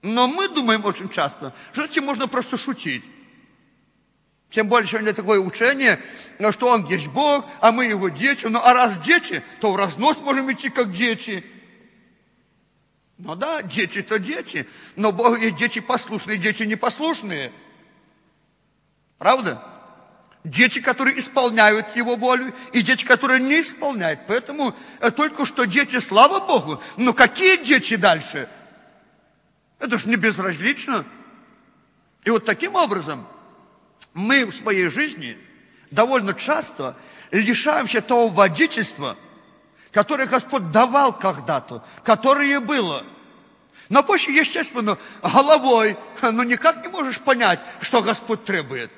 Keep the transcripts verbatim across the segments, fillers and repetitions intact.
Но мы думаем очень часто, что этим можно просто шутить. Тем более, сегодня такое учение, что Он есть Бог, а мы Его дети. Ну, а раз дети, то в разнос можем идти как дети. Ну да, дети-то дети, но Бог есть дети послушные, дети непослушные. Правда? Дети, которые исполняют Его волю, и дети, которые не исполняют. Поэтому только что дети, слава Богу, но какие дети дальше? Это же не безразлично. И вот таким образом мы в своей жизни довольно часто лишаемся того водительства, которое Господь давал когда-то, которое было. Но позже, естественно, головой, ну никак не можешь понять, что Господь требует.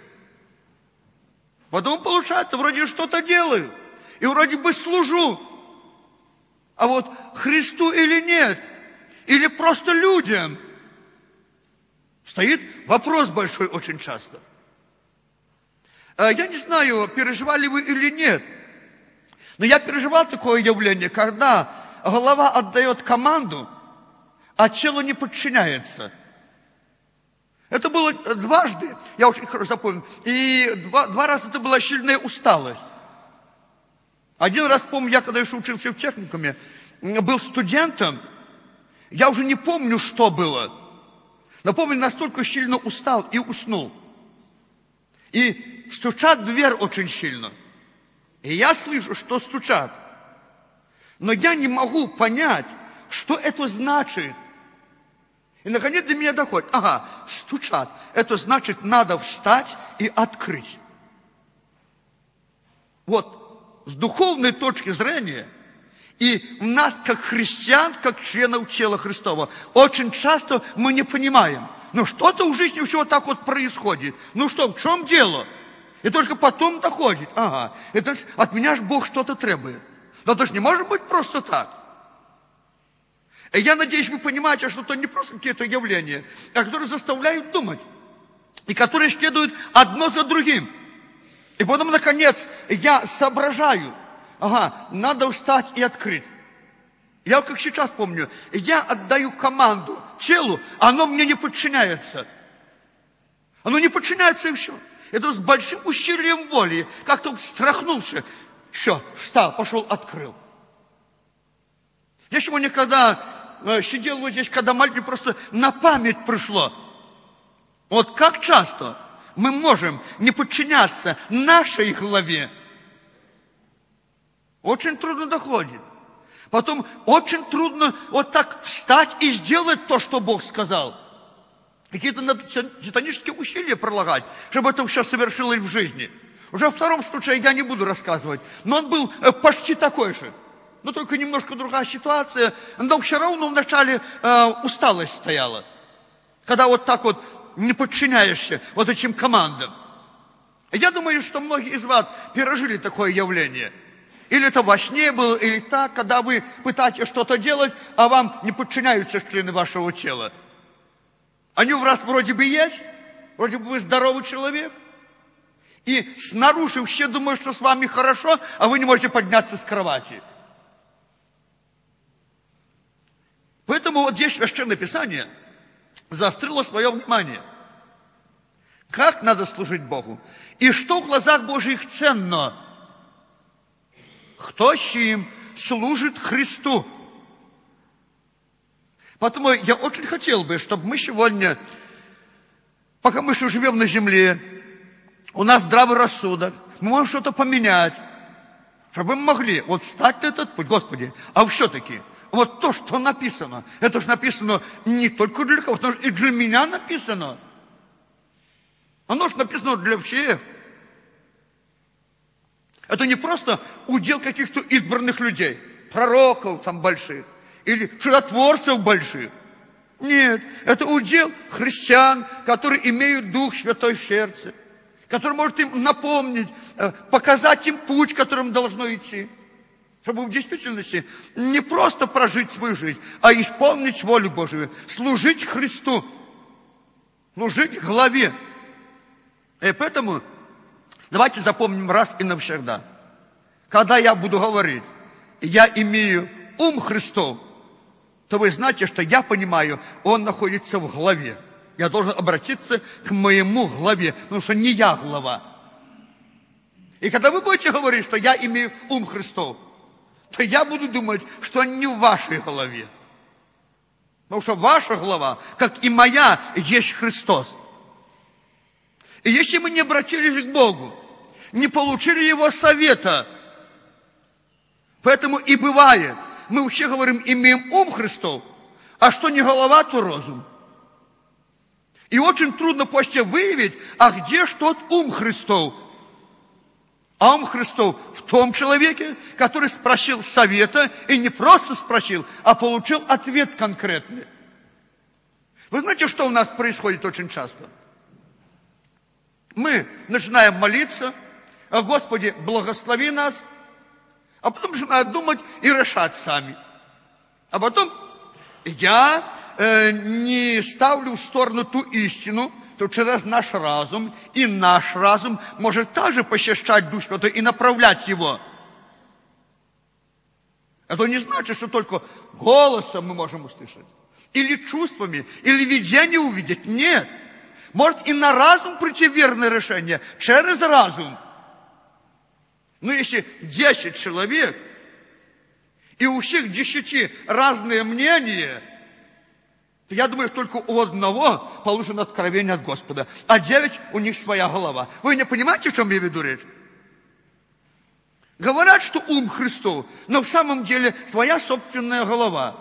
Потом получается, вроде что-то делаю, и вроде бы служу. А вот Христу или нет, или просто людям, стоит вопрос большой очень часто. Я не знаю, переживали вы или нет, но я переживал такое явление, когда голова отдает команду, а тело не подчиняется. Это было дважды, я очень хорошо запомнил, и два, два раза это была сильная усталость. Один раз, помню, я когда еще учился в техникуме, был студентом, я уже не помню, что было, но помню, настолько сильно устал и уснул. И стучат в дверь очень сильно. И я слышу, что стучат. Но я не могу понять, что это значит. И наконец до меня доходит. Ага, стучат. Это значит, надо встать и открыть. Вот, с духовной точки зрения, и у нас, как христиан, как членов тела Христова, очень часто мы не понимаем. Ну, что-то в жизни все вот так вот происходит. Ну что, в чем дело? И только потом доходит. Ага, это от меня же Бог что-то требует. Но это же не может быть просто так. И я надеюсь, вы понимаете, что это не просто какие-то явления, а которые заставляют думать. И которые следуют одно за другим. И потом, наконец, я соображаю. Ага, надо встать и открыть. Я как сейчас помню, я отдаю команду телу, оно мне не подчиняется. Оно не подчиняется и все. Это с большим усилием воли, как-то страхнулся. Все, встал, пошел, открыл. Я сегодня, когда э, сидел вот здесь, когда маленький, просто на память пришло. Вот как часто мы можем не подчиняться нашей главе. Очень трудно доходит. Потом очень трудно вот так встать и сделать то, что Бог сказал. Какие-то надо титанические усилия прилагать, чтобы это все совершилось в жизни. Уже во втором случае я не буду рассказывать, но он был почти такой же. Но только немножко другая ситуация. Но все равно вначале э, усталость стояла. Когда вот так вот не подчиняешься вот этим командам. Я думаю, что многие из вас пережили такое явление. Или это во сне было, или так, когда вы пытаетесь что-то делать, а вам не подчиняются члены вашего тела. Они у вас вроде бы есть, вроде бы вы здоровый человек. И снаружи все думают, что с вами хорошо, а вы не можете подняться с кровати. Поэтому вот здесь Священное Писание заострило свое внимание. Как надо служить Богу? И что в глазах Божьих ценно? Кто чьим служит Христу? Поэтому я очень хотел бы, чтобы мы сегодня, пока мы еще живем на земле, у нас здравый рассудок, мы можем что-то поменять, чтобы мы могли вот встать на этот путь, Господи, а все-таки вот то, что написано, это же написано не только для кого-то, но и для меня написано. Оно же написано для всех. Это не просто удел каких-то избранных людей, пророков там больших, или чудотворцев больших. Нет, это удел христиан, которые имеют Дух Святой в сердце, который может им напомнить, показать им путь, которым должно идти. Чтобы в действительности не просто прожить свою жизнь, а исполнить волю Божию, служить Христу, служить главе. И поэтому давайте запомним раз и навсегда. Когда я буду говорить, я имею ум Христов, то вы знаете, что я понимаю, он находится в главе. Я должен обратиться к моему главе, потому что не я глава. И когда вы будете говорить, что я имею ум Христов, то я буду думать, что он не в вашей голове. Потому что ваша глава, как и моя, есть Христос. И если мы не обратились к Богу, не получили Его совета, поэтому и бывает, мы вообще говорим, имеем ум Христов, а что не голова, то разум. И очень трудно после выявить, а где ж тот ум Христов? А ум Христов в том человеке, который спросил совета, и не просто спросил, а получил ответ конкретный. Вы знаете, что у нас происходит очень часто? Мы начинаем молиться, Господи, благослови нас, а потом начинаем думать и решать сами. А потом я э, не ставлю в сторону ту истину, то через наш разум, и наш разум может также посещать Дух Святой и направлять его. Это не значит, что только голосом мы можем услышать, или чувствами, или видение увидеть. Нет. Может и на разум прийти верное решение, через разум. Но если десять человек, и у всех десяти разные мнения, то я думаю, только у одного получено откровение от Господа, а девять у них своя голова. Вы не понимаете, о чем я веду речь? Говорят, что ум Христов, но в самом деле своя собственная голова.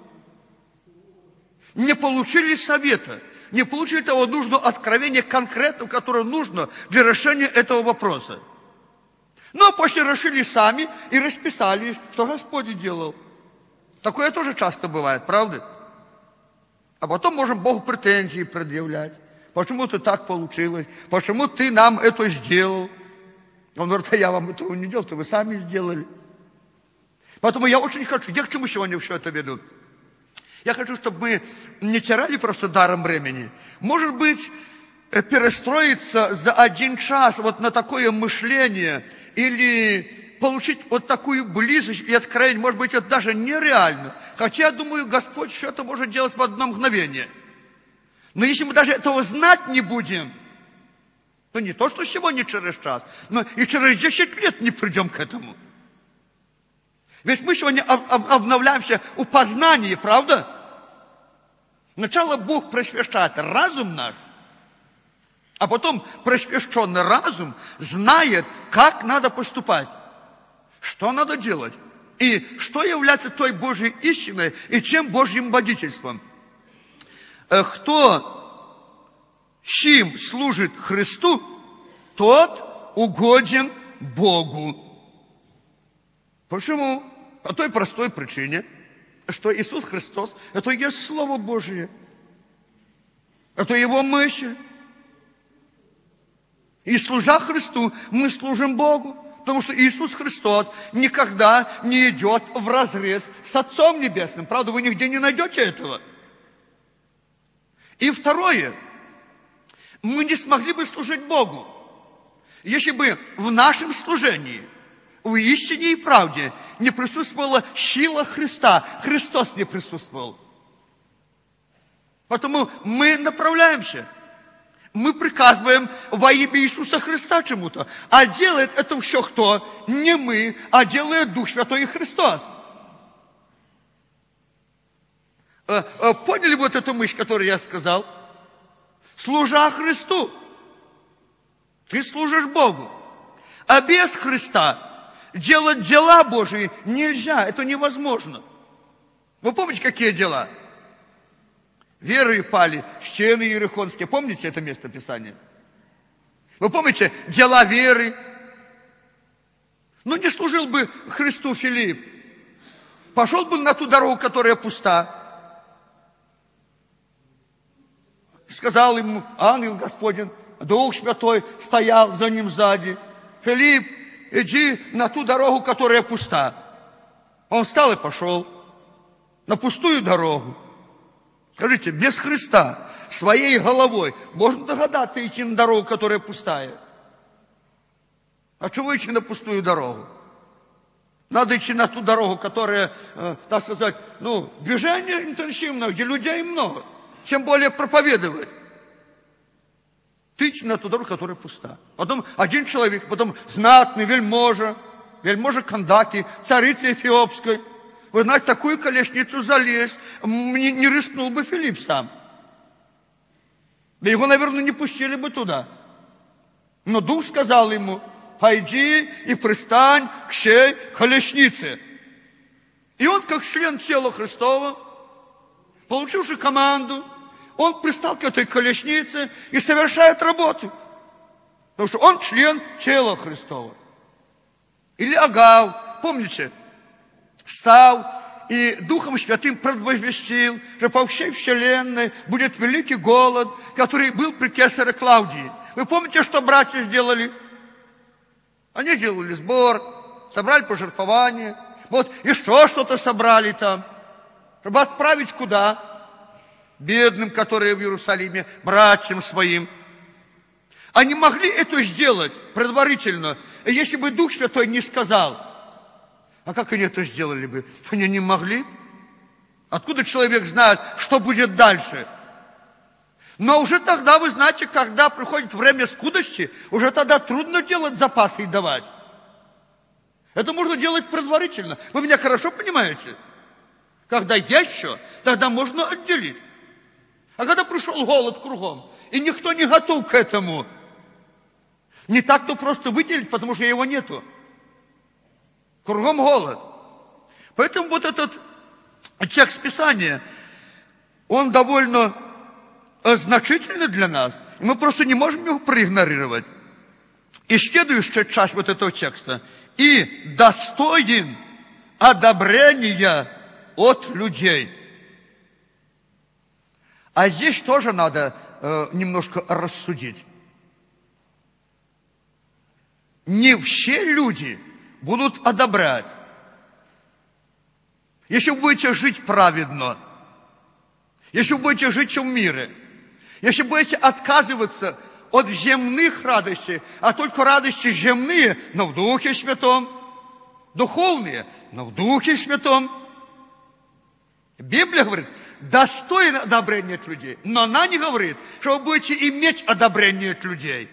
Не получили совета, не получили того нужного откровения конкретного, которое нужно для решения этого вопроса. Но после решили сами и расписали, что Господь делал. Такое тоже часто бывает, правда? А потом можем Богу претензии предъявлять. Почему ты так получилось? Почему ты нам это сделал? Он говорит, а я вам этого не делал, то вы сами сделали. Поэтому я очень хочу, я к чему сегодня все это веду? Я хочу, чтобы мы не теряли просто даром времени. Может быть, перестроиться за один час вот на такое мышление или получить вот такую близость и откровение, может быть, это даже нереально. Хотя, я думаю, Господь все это может делать в одно мгновение. Но если мы даже этого знать не будем, то не то, что сегодня через час, но и через десять лет не придем к этому. Ведь мы сегодня обновляемся у познания, правда? Сначала Бог просвещает разум наш, а потом просвещенный разум знает, как надо поступать, что надо делать, и что является той Божьей истиной, и чем Божьим водительством. Кто чем служит Христу, тот угоден Богу. Почему? По той простой причине, что Иисус Христос – это и есть Слово Божие, это Его мысль. И служа Христу, мы служим Богу, потому что Иисус Христос никогда не идет вразрез с Отцом Небесным. Правда, вы нигде не найдете этого. И второе, мы не смогли бы служить Богу, если бы в нашем служении, в истине и правде не присутствовала сила Христа, Христос не присутствовал. Поэтому мы направляемся. Мы приказываем во имя Иисуса Христа чему-то. А делает это все кто? Не мы, а делает Дух Святой и Христос. Поняли вот эту мысль, которую я сказал? Служа Христу, ты служишь Богу. А без Христа делать дела Божии нельзя, это невозможно. Вы помните, какие дела? Верою пали стены иерихонские. Помните это место Писания? Вы помните дела веры? Ну, не служил бы Христу Филипп. Пошел бы на ту дорогу, которая пуста. Сказал ему ангел Господень, Дух Святой стоял за ним сзади. Филипп, иди на ту дорогу, которая пуста. Он встал и пошел на пустую дорогу. Скажите, без Христа, своей головой, можно догадаться идти на дорогу, которая пустая? А чего идти на пустую дорогу? Надо идти на ту дорогу, которая, э, так сказать, ну, движение интенсивное, где людей много. Тем более проповедовать. Ты идти на ту дорогу, которая пуста. Потом один человек, потом знатный вельможа, вельможа Кандаки, царица Эфиопской. Вы знаете, такую колесницу залезть, не, не рискнул бы Филипп сам. Да его, наверное, не пустили бы туда. Но Дух сказал ему: пойди и пристань к сей колеснице. И он, как член тела Христова, получивший команду, он пристал к этой колеснице и совершает работу. Потому что он член тела Христова. Или Агав, помните, встал и Духом Святым предвозвестил, что по всей вселенной будет великий голод, который был при кесаре Клавдии. Вы помните, что братья сделали? Они сделали сбор, собрали пожертвования, вот еще что-то собрали там, чтобы отправить куда? Бедным, которые в Иерусалиме, братьям своим. Они могли это сделать предварительно, если бы Дух Святой не сказал. А как они это сделали бы? Они не могли. Откуда человек знает, что будет дальше? Но уже тогда, вы знаете, когда приходит время скудости, уже тогда трудно делать запасы и давать. Это можно делать предварительно. Вы меня хорошо понимаете? Когда есть что, тогда можно отделить. А когда пришел голод кругом, и никто не готов к этому, не так-то просто выделить, потому что его нету. Кругом голод. Поэтому вот этот текст Писания, он довольно значительный для нас. И мы просто не можем его проигнорировать. И следующая часть вот этого текста. И достоин одобрения от людей. А здесь тоже надо э, немножко рассудить. Не все люди будут одобрять. Если вы будете жить праведно, если вы будете жить в мире, если будете отказываться от земных радостей, а только радости земные, но в Духе Святом, духовные, но в Духе Святом. Библия говорит, достоин одобрения от людей, но она не говорит, что вы будете иметь одобрение от людей.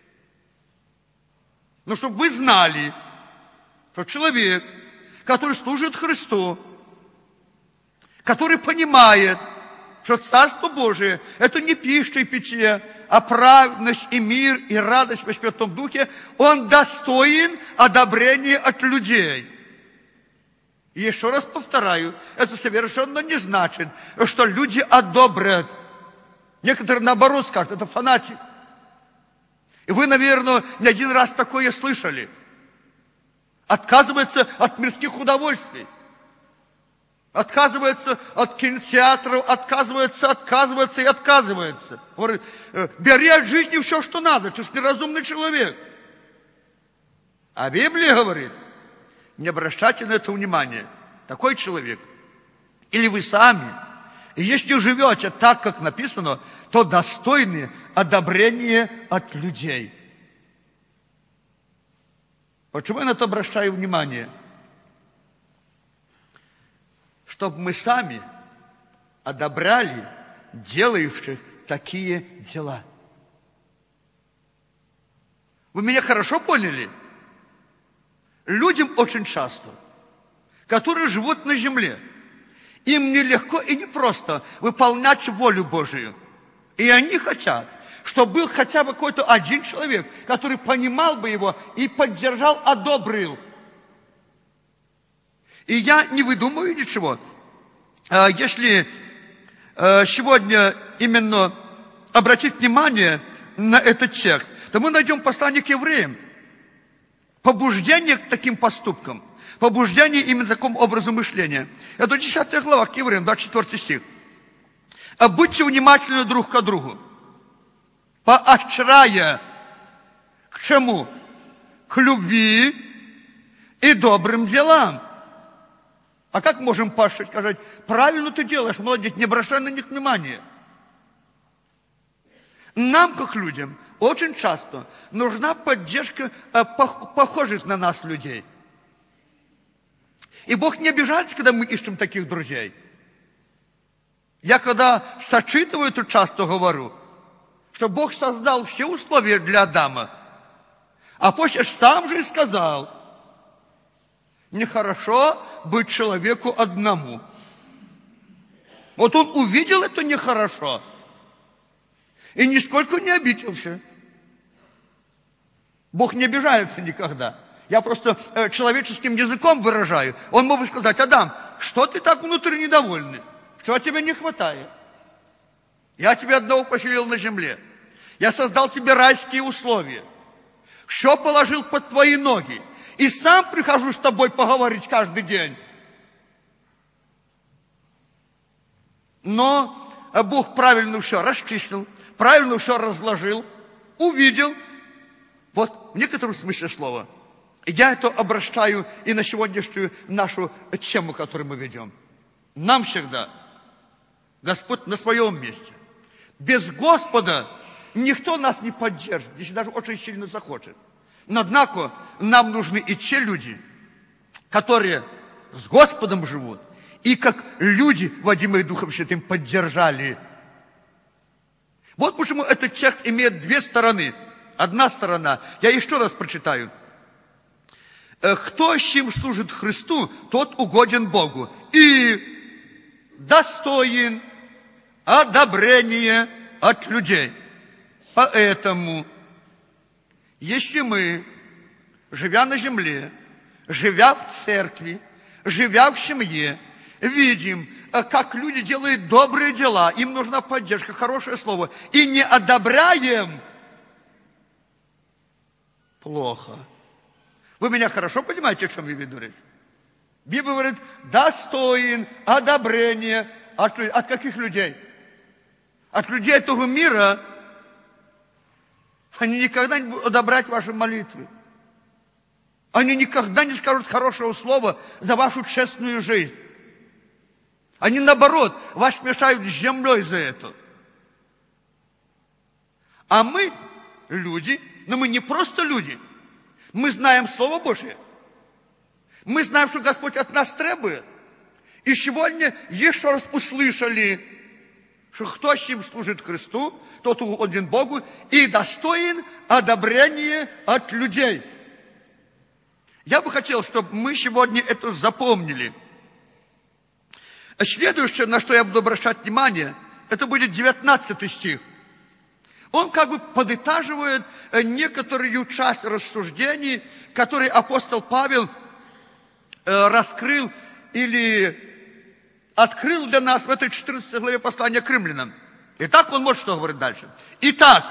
Но чтобы вы знали, что человек, который служит Христу, который понимает, что Царство Божие – это не пища и питье, а праведность и мир и радость во Святом Духе, он достоин одобрения от людей. И еще раз повторяю, это совершенно не значит, что люди одобрят. Некоторые наоборот скажут, это фанатик. И вы, наверное, не один раз такое слышали. Отказывается от мирских удовольствий. Отказывается от кинотеатров, отказывается, отказывается и отказывается. Говорит, бери от жизни все, что надо, ты же неразумный человек. А Библия говорит, не обращайте на это внимания. Такой человек. Или вы сами. И если живете так, как написано, то достойны одобрения от людей. Почему я на это обращаю внимание? Чтобы мы сами одобряли делающих такие дела. Вы меня хорошо поняли? Людям очень часто, которые живут на земле, им нелегко и непросто выполнять волю Божию. И они хотят, чтобы был хотя бы какой-то один человек, который понимал бы его и поддержал, одобрил. И я не выдумываю ничего. Если сегодня именно обратить внимание на этот текст, то мы найдем послание к евреям. Побуждение к таким поступкам. Побуждение именно к такому образу мышления. Это десятая глава к евреям, двадцать четвёртый стих. А будьте внимательны друг к другу, поощряя к чему? К любви и добрым делам. А как можем поощрять, сказать, правильно ты делаешь, молодец, не обращай на них внимания. Нам, как людям, очень часто нужна поддержка похожих на нас людей. И Бог не обижается, когда мы ищем таких друзей. Я когда сочитываю, то часто говорю, что Бог создал все условия для Адама. А после сам же и сказал, нехорошо быть человеку одному. Вот он увидел это нехорошо и нисколько не обиделся. Бог не обижается никогда. Я просто э, человеческим языком выражаю. Он мог бы сказать: Адам, что ты так внутри недовольный? Что тебе не хватает? Я тебя одного поселил на земле. Я создал тебе райские условия. Все положил под твои ноги. И сам прихожу с тобой поговорить каждый день. Но Бог правильно все расчислил, правильно все разложил, увидел. Вот в некотором смысле слова. Я это обращаю и на сегодняшнюю нашу тему, которую мы ведем. Нам всегда Господь на своем месте. Без Господа никто нас не поддержит, если даже очень сильно захочет. Но, однако, нам нужны и те люди, которые с Господом живут, и как люди, водимые Духом Святым, поддержали. Вот почему этот текст имеет две стороны. Одна сторона, я еще раз прочитаю. Кто с чем служит Христу, тот угоден Богу и достоин одобрения от людей. Поэтому, если мы, живя на земле, живя в церкви, живя в семье, видим, как люди делают добрые дела, им нужна поддержка, хорошее слово, и не одобряем, плохо. Вы меня хорошо понимаете, о чем я веду речь? Библия говорит, достоин одобрения от, от каких людей? От людей этого мира. Они никогда не будут одобрять ваши молитвы. Они никогда не скажут хорошего слова за вашу честную жизнь. Они, наоборот, вас смешают с землей за это. А мы, люди, но мы не просто люди. Мы знаем Слово Божие. Мы знаем, что Господь от нас требует. И сегодня еще раз услышали, что кто с ним служит Христу, тот угоден Богу и достоин одобрения от людей. Я бы хотел, чтобы мы сегодня это запомнили. Следующее, на что я буду обращать внимание, это будет девятнадцатый стих. Он как бы подытаживает некоторую часть рассуждений, которые апостол Павел раскрыл или открыл для нас в этой четырнадцатой главе послания к римлянам. Итак, он вот что говорит дальше. Итак,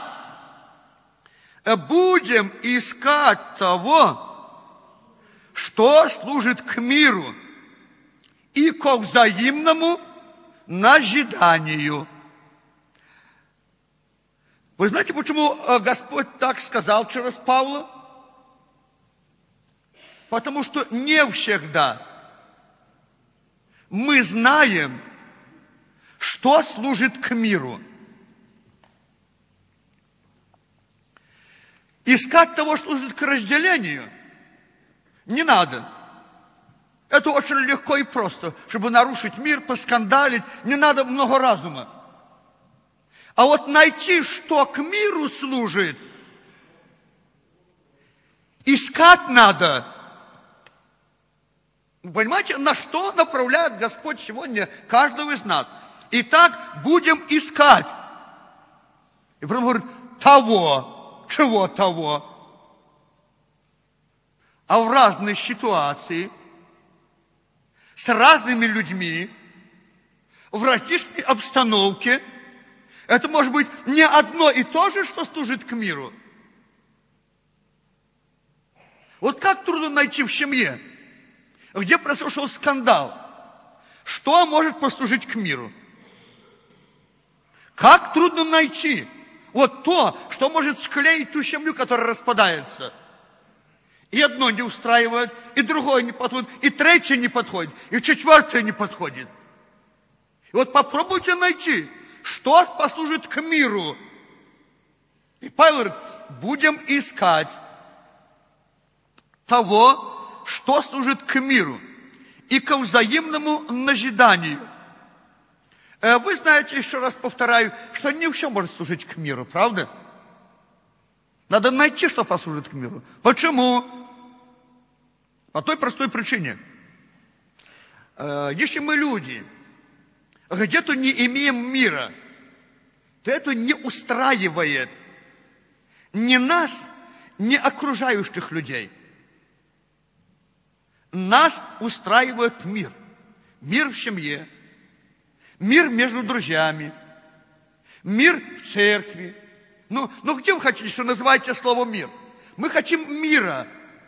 будем искать того, что служит к миру и ко взаимному назиданию. Вы знаете, почему Господь так сказал через Павла? Потому что не всегда мы знаем, что служит к миру. Искать того, что служит к разделению, не надо. Это очень легко и просто. Чтобы нарушить мир, поскандалить, не надо много разума. А вот найти, что к миру служит, искать надо. Вы понимаете, на что направляет Господь сегодня каждого из нас? Итак, будем искать. И потом говорит, того, чего того. А в разной ситуации, с разными людьми, в различной обстановке, это может быть не одно и то же, что служит к миру. Вот как трудно найти в семье, где произошел скандал, что может послужить к миру. Как трудно найти вот то, что может склеить ту семью, которая распадается. И одно не устраивает, и другое не подходит, и третье не подходит, и четвертое не подходит. И вот попробуйте найти, что послужит к миру. И Павел говорит, будем искать того, что служит к миру. и ко взаимному назиданию. Вы знаете, еще раз повторяю, что не все может служить к миру, правда? Надо найти, что послужит к миру. Почему? По той простой причине. Если мы люди, где-то не имеем мира, то это не устраивает ни нас, ни окружающих людей. Нас устраивает мир. Мир в семье, мир между друзьями, мир в церкви. Ну, ну где вы хотите, что называете слово «мир»? Мы хотим мира.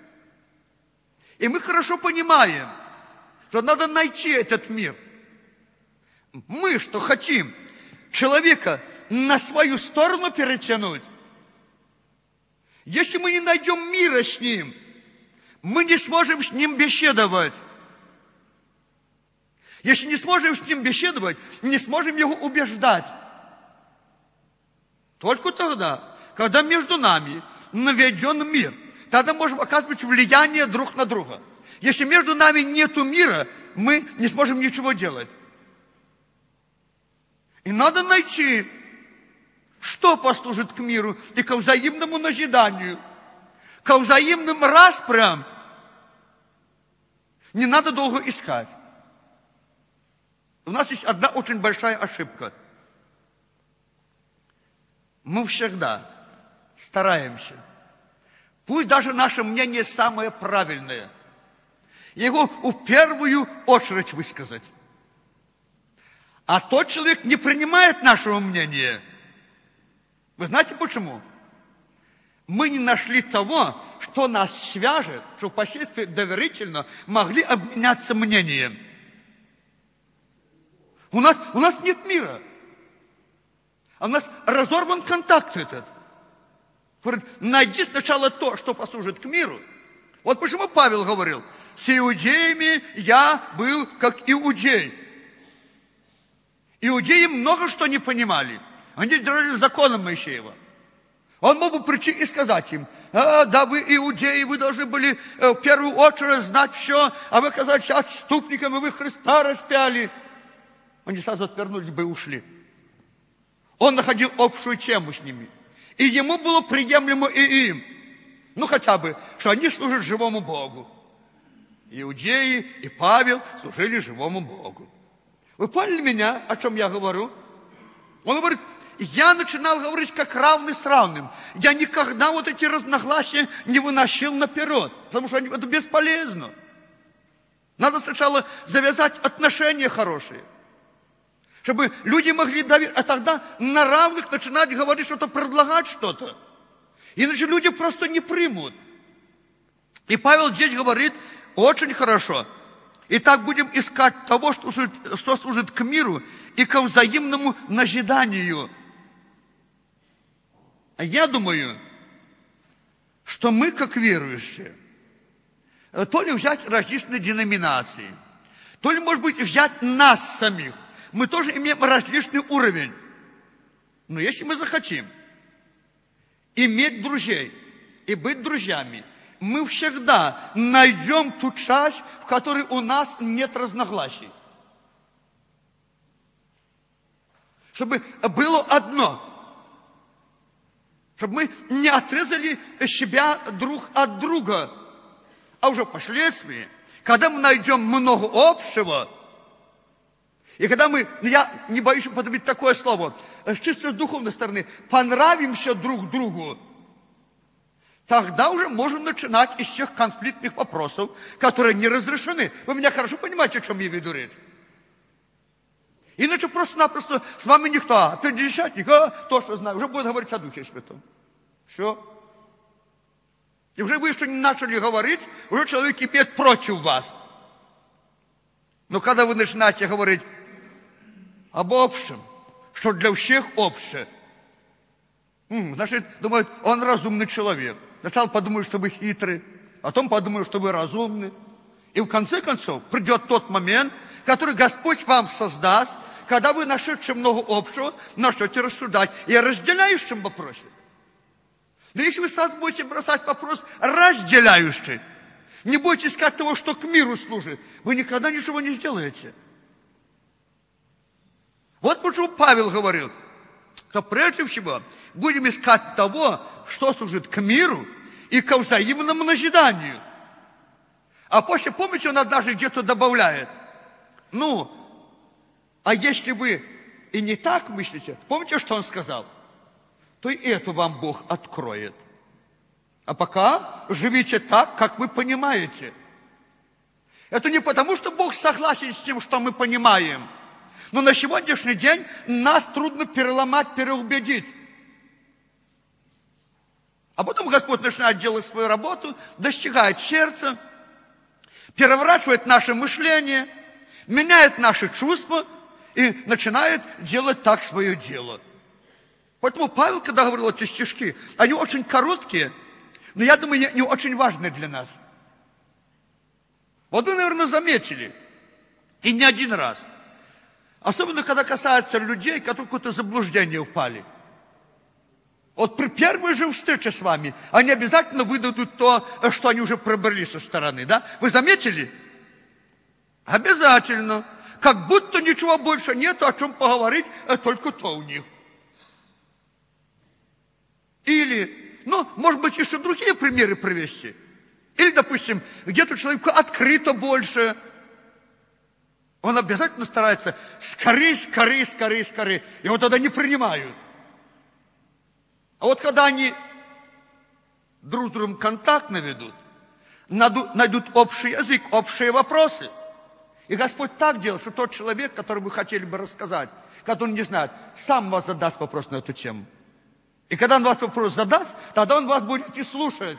И мы хорошо понимаем, что надо найти этот мир. Мы что хотим? Человека на свою сторону перетянуть. Если мы не найдем мира с ним, мы не сможем с ним беседовать. Если не сможем с ним беседовать, не сможем его убеждать. Только тогда, когда между нами наведен мир, тогда можем оказывать влияние друг на друга. Если между нами нету мира, мы не сможем ничего делать. И надо найти, что послужит к миру и ко взаимному назиданию, ко взаимным распрям. Не надо долго искать. У нас есть одна очень большая ошибка. Мы всегда стараемся, пусть даже наше мнение самое правильное, его в первую очередь высказать. А тот человек не принимает нашего мнения. Вы знаете почему? Мы не нашли того, что нас свяжет, что впоследствии доверительно могли обменяться мнением. У нас, у нас нет мира. А у нас разорван контакт этот. Говорит, найди сначала то, что послужит к миру. Вот почему Павел говорил, с иудеями я был как иудей. Иудеи много что не понимали. Они держали законом Моисеева. Он мог бы прийти и сказать им, а, да, вы иудеи, вы должны были в первую очередь знать все, а вы оказались отступниками, вы Христа распяли. Они сразу отвернулись бы и ушли. Он находил общую тему с ними. И ему было приемлемо и им. Ну, хотя бы, что они служат живому Богу. Иудеи и Павел служили живому Богу. Вы поняли меня, о чем я говорю? Он говорит, я начинал говорить как равный с равным. Я никогда вот эти разногласия не выносил наперед, потому что это бесполезно. Надо сначала завязать отношения хорошие, чтобы люди могли доверять, а тогда на равных начинать говорить что-то, предлагать что-то. Иначе люди просто не примут. И Павел здесь говорит очень хорошо. Итак, будем искать того, что служит, что служит к миру и ко взаимному назиданию. А я думаю, что мы, как верующие, то ли взять различные деноминации, то ли, может быть, взять нас самих. Мы тоже имеем различный уровень. Но если мы захотим иметь друзей и быть друзьями, мы всегда найдем ту часть, в которой у нас нет разногласий. Чтобы было одно. Чтобы мы не отрезали себя друг от друга. А уже впоследствии, когда мы найдем много общего, и когда мы, я не боюсь употребить такое слово, с чисто с духовной стороны, понравимся друг другу, тогда уже можем начинать из тех конфликтных вопросов, которые не разрешены. Вы меня хорошо понимаете, о чем я веду речь? Иначе просто-напросто с вами никто, а пятидесятник, а то, что знаю, уже будет говорить о Духе Святом. Все. И уже вы еще не начали говорить, уже человек имеет против вас. Но когда вы начинаете говорить об общем, что для всех общее, значит, думают, он разумный человек. Сначала подумают, что вы хитрый, потом подумают, что вы разумны. И в конце концов придет тот момент, который Господь вам создаст, когда вы, нашедшие много общего, начнете рассуждать и о разделяющем вопросе. Но если вы сразу будете бросать вопрос разделяющий, Не будете искать того, что к миру служит. Вы никогда ничего не сделаете. Вот почему Павел говорил, что прежде всего будем искать того, что служит к миру и ко взаимному назиданию. А после, помните, он однажды где-то добавляет, ну, а если вы и не так мыслите, помните, что он сказал? То и это вам Бог откроет. А пока живите так, как вы понимаете. Это не потому, что Бог согласен с тем, что мы понимаем. Но на сегодняшний день нас трудно переломать, переубедить. А потом Господь начинает делать свою работу, достигает сердца, переворачивает наше мышление, меняет наши чувства и начинает делать так свое дело. Поэтому Павел, когда говорил эти стишки, они очень короткие, но, я думаю, не, не очень важные для нас. Вот вы, наверное, заметили, и не один раз, особенно когда касается людей, которые в какое-то заблуждение упали. Вот при первой же встрече с вами они обязательно выдадут то, что они уже пробрали со стороны, да? Вы заметили? Обязательно. Как будто ничего больше нету, о чем поговорить, а только то у них. Или, ну, может быть, еще другие примеры привести. Или, допустим, где-то человеку открыто больше. Он обязательно старается скорее, скорее, скорее, скорее. И вот тогда не принимают. А вот когда они друг с другом контакт наведут, найдут общий язык, общие вопросы. И Господь так делает, что тот человек, который вы хотели бы рассказать, когда он не знает, сам вас задаст вопрос на эту тему. И когда он вас вопрос задаст, тогда он вас будет и слушать.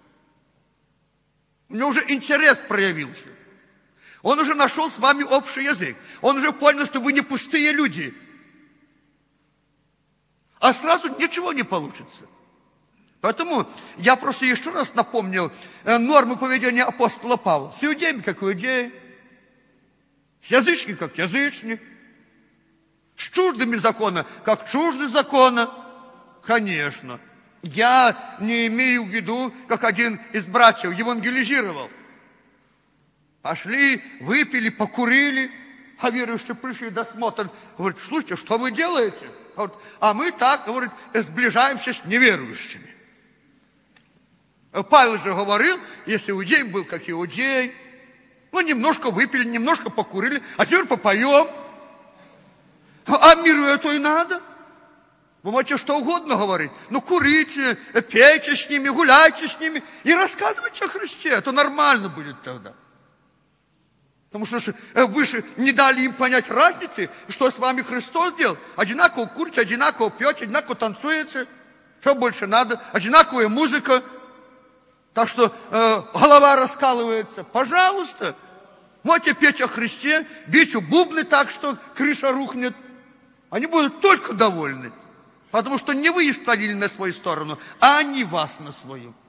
У него уже интерес проявился. Он уже нашел с вами общий язык. Он уже понял, что вы не пустые люди. А сразу ничего не получится. Поэтому я просто еще раз напомнил нормы поведения апостола Павла. С иудеями, как иудеи. С язычником, как язычник. С чуждыми закона, как чужды закона. Конечно. Я не имею в виду, как один из братьев евангелизировал. Пошли, выпили, покурили, а верующие пришли досмотрят. Говорят, слушайте, что вы делаете? Говорят, а мы так, говорит, сближаемся с неверующими. Павел же говорил, если иудей был как иудей, ну, немножко выпили, немножко покурили, а теперь попоем. А миру это и надо. Вы можете что угодно говорить. Ну, курите, пейте с ними, гуляйте с ними и рассказывайте о Христе. Это нормально будет тогда. Потому что вы же не дали им понять разницы, что с вами Христос делал. Одинаково курите, одинаково пьете, одинаково танцуете. Что больше надо? Одинаковая музыка. Так что э, голова раскалывается. Пожалуйста. Можете петь о Христе, бить у бубны так, что крыша рухнет. Они будут только довольны. Потому что не вы их склонили на свою сторону, а они вас на свою.